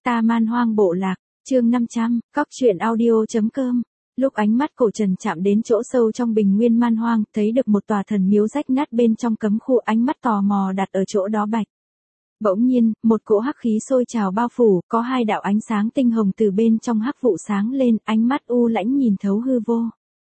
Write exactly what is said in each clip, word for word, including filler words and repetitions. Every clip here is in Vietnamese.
Ta Man Hoang Bộ Lạc, chương năm trăm, cóc truyện audio.com. Lúc ánh mắt Cổ Trần chạm đến chỗ sâu trong bình nguyên Man Hoang, thấy được một tòa thần miếu rách nát bên trong cấm khu, ánh mắt tò mò đặt ở chỗ đó bạch. Bỗng nhiên, một cỗ hắc khí sôi trào bao phủ, có hai đạo ánh sáng tinh hồng từ bên trong hắc vụ sáng lên, ánh mắt u lãnh nhìn thấu hư vô.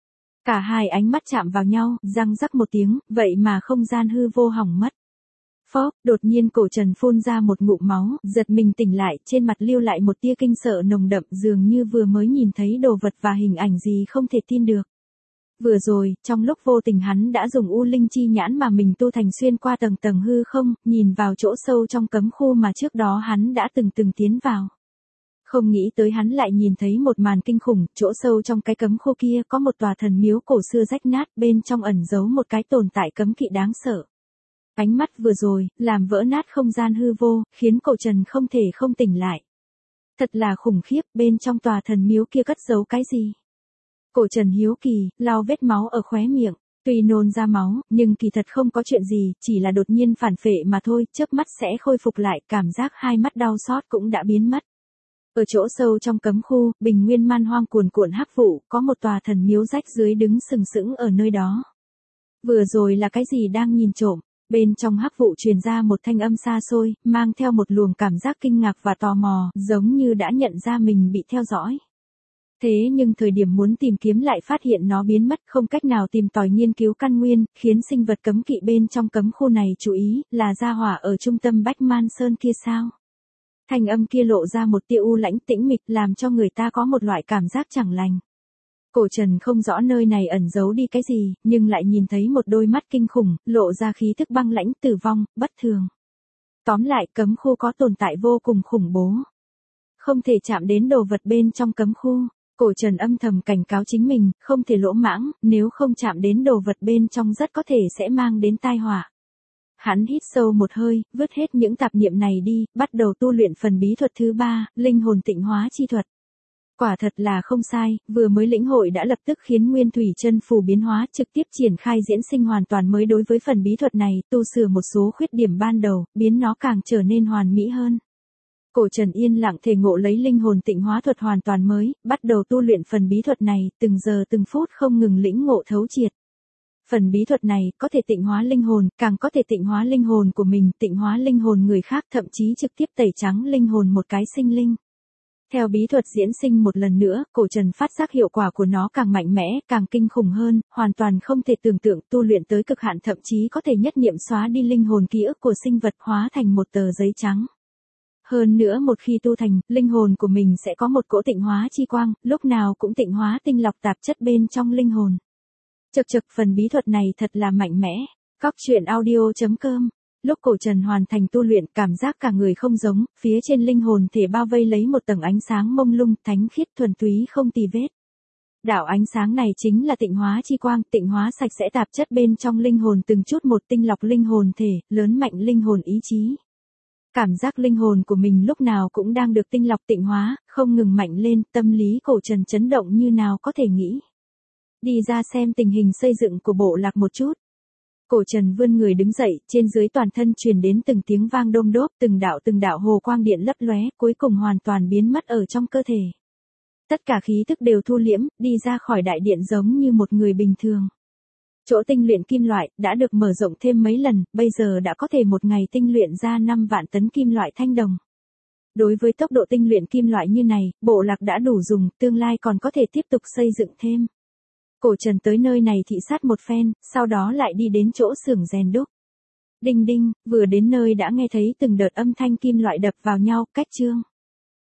Cả hai ánh mắt chạm vào nhau, răng rắc một tiếng, vậy mà không gian hư vô hỏng mất. Phốc, đột nhiên Cổ Trần phun ra một ngụm máu, giật mình tỉnh lại, trên mặt lưu lại một tia kinh sợ nồng đậm, dường như vừa mới nhìn thấy đồ vật và hình ảnh gì không thể tin được. Vừa rồi, trong lúc vô tình hắn đã dùng U Linh Chi Nhãn mà mình tu thành xuyên qua tầng tầng hư không, nhìn vào chỗ sâu trong cấm khu mà trước đó hắn đã từng từng tiến vào. Không nghĩ tới hắn lại nhìn thấy một màn kinh khủng, chỗ sâu trong cái cấm khu kia có một tòa thần miếu cổ xưa rách nát, bên trong ẩn giấu một cái tồn tại cấm kỵ đáng sợ. Ánh mắt vừa rồi, làm vỡ nát không gian hư vô, khiến Cổ Trần không thể không tỉnh lại. Thật là khủng khiếp, bên trong tòa thần miếu kia cất giấu cái gì? Cổ Trần hiếu kỳ, lau vết máu ở khóe miệng, tuy nôn ra máu, nhưng kỳ thật không có chuyện gì, chỉ là đột nhiên phản phệ mà thôi, chớp mắt sẽ khôi phục lại, cảm giác hai mắt đau xót cũng đã biến mất. Ở chỗ sâu trong cấm khu, bình nguyên man hoang cuồn cuộn hắc vụ, có một tòa thần miếu rách dưới đứng sừng sững ở nơi đó. Vừa rồi là cái gì đang nhìn trộm? Bên trong hắc vụ truyền ra một thanh âm xa xôi, mang theo một luồng cảm giác kinh ngạc và tò mò, giống như đã nhận ra mình bị theo dõi. Thế nhưng thời điểm muốn tìm kiếm lại phát hiện nó biến mất, không cách nào tìm tòi nghiên cứu căn nguyên, khiến sinh vật cấm kỵ bên trong cấm khu này chú ý, là gia hỏa ở trung tâm Bách Man Sơn kia sao? Thanh âm kia lộ ra một tia u lãnh tĩnh mịch, làm cho người ta có một loại cảm giác chẳng lành. Cổ Trần không rõ nơi này ẩn giấu đi cái gì, nhưng lại nhìn thấy một đôi mắt kinh khủng, lộ ra khí thức băng lãnh, tử vong, bất thường. Tóm lại, cấm khu có tồn tại vô cùng khủng bố. Không thể chạm đến đồ vật bên trong cấm khu. Cổ Trần âm thầm cảnh cáo chính mình, không thể lỗ mãng, nếu không chạm đến đồ vật bên trong rất có thể sẽ mang đến tai họa. Hắn hít sâu một hơi, vứt hết những tạp niệm này đi, bắt đầu tu luyện phần bí thuật thứ ba, linh hồn tịnh hóa chi thuật. Quả thật là không sai, vừa mới lĩnh hội đã lập tức khiến Nguyên Thủy Chân Phù biến hóa, trực tiếp triển khai diễn sinh hoàn toàn mới đối với phần bí thuật này, tu sửa một số khuyết điểm ban đầu, biến nó càng trở nên hoàn mỹ hơn. Cổ Trần yên lặng thể ngộ lấy linh hồn tịnh hóa thuật hoàn toàn mới, bắt đầu tu luyện phần bí thuật này, từng giờ từng phút không ngừng lĩnh ngộ thấu triệt. Phần bí thuật này có thể tịnh hóa linh hồn, càng có thể tịnh hóa linh hồn của mình, tịnh hóa linh hồn người khác, thậm chí trực tiếp tẩy trắng linh hồn một cái sinh linh. Theo bí thuật diễn sinh một lần nữa, Cổ Trần phát giác hiệu quả của nó càng mạnh mẽ, càng kinh khủng hơn, hoàn toàn không thể tưởng tượng, tu luyện tới cực hạn thậm chí có thể nhất niệm xóa đi linh hồn ký ức của sinh vật, hóa thành một tờ giấy trắng. Hơn nữa một khi tu thành, linh hồn của mình sẽ có một cỗ tịnh hóa chi quang, lúc nào cũng tịnh hóa tinh lọc tạp chất bên trong linh hồn. Chậc chậc, phần bí thuật này thật là mạnh mẽ. Cóc truyện audio.com. Lúc Cổ Trần hoàn thành tu luyện, cảm giác cả người không giống, phía trên linh hồn thể bao vây lấy một tầng ánh sáng mông lung, thánh khiết, thuần túy không tì vết. Đạo ánh sáng này chính là tịnh hóa chi quang, tịnh hóa sạch sẽ tạp chất bên trong linh hồn, từng chút một tinh lọc linh hồn thể, lớn mạnh linh hồn ý chí. Cảm giác linh hồn của mình lúc nào cũng đang được tinh lọc tịnh hóa, không ngừng mạnh lên, tâm lý Cổ Trần chấn động như nào có thể nghĩ. Đi ra xem tình hình xây dựng của bộ lạc một chút. Cổ Trần vươn người đứng dậy, trên dưới toàn thân truyền đến từng tiếng vang đôm đốp, từng đạo từng đạo hồ quang điện lấp lóe, cuối cùng hoàn toàn biến mất ở trong cơ thể. Tất cả khí thức đều thu liễm, đi ra khỏi đại điện giống như một người bình thường. Chỗ tinh luyện kim loại đã được mở rộng thêm mấy lần, bây giờ đã có thể một ngày tinh luyện ra năm vạn tấn kim loại thanh đồng. Đối với tốc độ tinh luyện kim loại như này, bộ lạc đã đủ dùng, tương lai còn có thể tiếp tục xây dựng thêm. Cổ Trần tới nơi này thị sát một phen, sau đó lại đi đến chỗ xưởng rèn đúc. Đinh đinh, vừa đến nơi đã nghe thấy từng đợt âm thanh kim loại đập vào nhau, cách chương.